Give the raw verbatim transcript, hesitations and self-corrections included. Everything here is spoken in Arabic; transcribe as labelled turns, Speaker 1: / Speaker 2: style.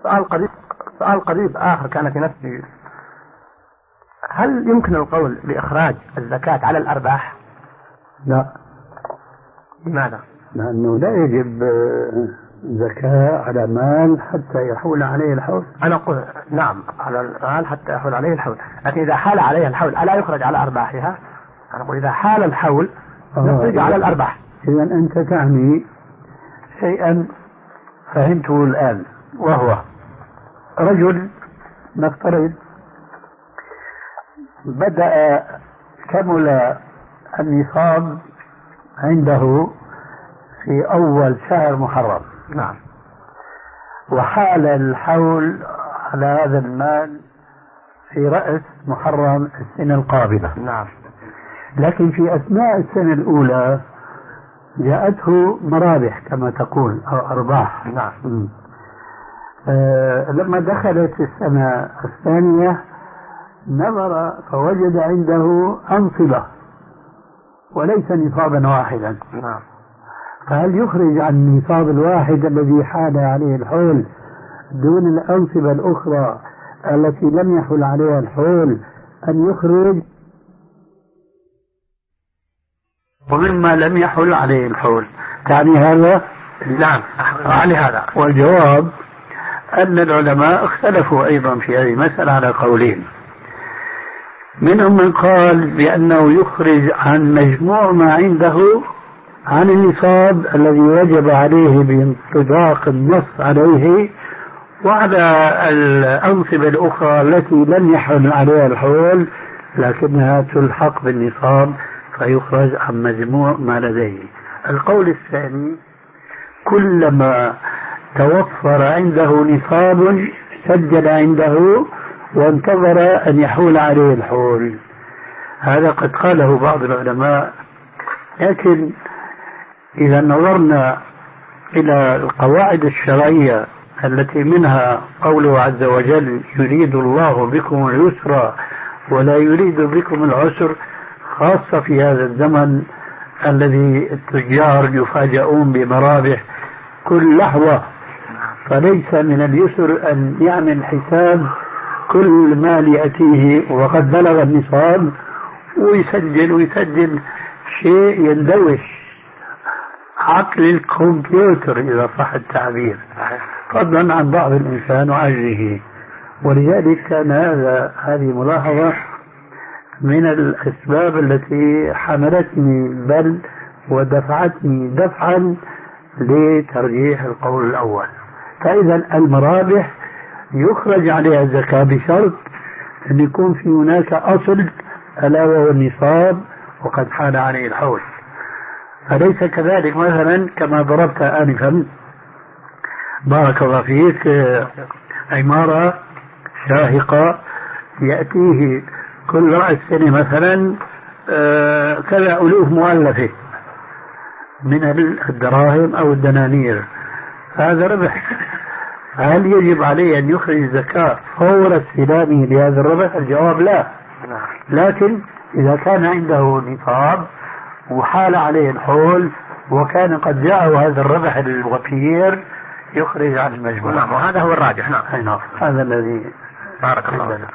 Speaker 1: سؤال قريب سؤال قريب آخر كان في نفسي، هل يمكن القول بإخراج الزكاة على الأرباح؟
Speaker 2: لا.
Speaker 1: لماذا؟
Speaker 2: لأنه لا يجب زكاة على مال حتى يحول عليه الحول.
Speaker 1: أنا أقول نعم على المال حتى يحول عليه الحول، لكن إذا حال عليه الحول ألا يخرج على أرباحها؟ أنا أقول إذا حال الحول يخرج على الأرباح.
Speaker 2: إذا أنت تعني شيئا فهمته الآن، وهو رجل نفترض بدأ كمل النصاب عنده في أول شهر محرم.
Speaker 1: نعم.
Speaker 2: وحال الحول على هذا المال في رأس محرم السنة القابلة.
Speaker 1: نعم.
Speaker 2: لكن في أثناء السنة الأولى جاءته مرابح كما تقول أو أرباح.
Speaker 1: نعم.
Speaker 2: آه لما دخلت السنة الثانية نظر فوجد عنده أنصبة وليس نصابا واحدا.
Speaker 1: نعم.
Speaker 2: فهل يخرج عن النصاب الواحد الذي حال عليه الحول دون الأنصبة الأخرى التي لم يحل عليها الحول أن يخرج ومما لم يحل عليه الحول؟ يعني هذا؟
Speaker 1: نعم يعني هذا.
Speaker 2: والجواب أن العلماء اختلفوا أيضا في هذه المسألة على قولين. منهم من قال بأنه يخرج عن مجموع ما عنده عن النصاب الذي وجب عليه بانطباق النص عليه، وعلى الأنصبة الأخرى التي لم يحل عليها الحول لكنها تلحق بالنصاب فيخرج عن مجموع ما لديه. القول الثاني كلما توفر عنده نصاب سجل عنده وانتظر أن يحول عليه الحول. هذا قد قاله بعض العلماء، لكن إذا نظرنا إلى القواعد الشرعية التي منها قوله عز وجل يريد الله بكم اليسر ولا يريد بكم العسر، خاصة في هذا الزمن الذي التجار يفاجؤون بمرابح كل لحظة، فليس من اليسر أن يعمل حساب كل مال يأتيه وقد بلغ النصاب ويسجل ويسجل شيء يندوش عقل الكمبيوتر إذا صح التعبير، فضلا عن بعض الإنسان وعجزه. ولذلك كان هذا هذه ملاحظة من الأسباب التي حملتني بل ودفعتني دفعا لترجيح القول الأول. فإذا المرابح يخرج عليها الزكاة بشرط أن يكون في هناك أصل ألا وهو النصاب وقد حال عليه الحول. فليس كذلك مثلا كما ضربت آنفا بارك الله فيك عمارة شاهقة يأتيه كل رأس سنة مثلا كذا ألوف مؤلفة من الدراهم أو الدنانير، هذا ربح. هل يجب عليه أن يخرج الزكاة فور استلامه لهذا الربح؟ الجواب لا. لكن إذا كان عنده نصاب وحال عليه الحول وكان قد جاءه هذا الربح الوفير يخرج عن المجموع.
Speaker 1: نعم وهذا هو الراجح. نعم.
Speaker 2: هذا الذي
Speaker 1: بارك الله.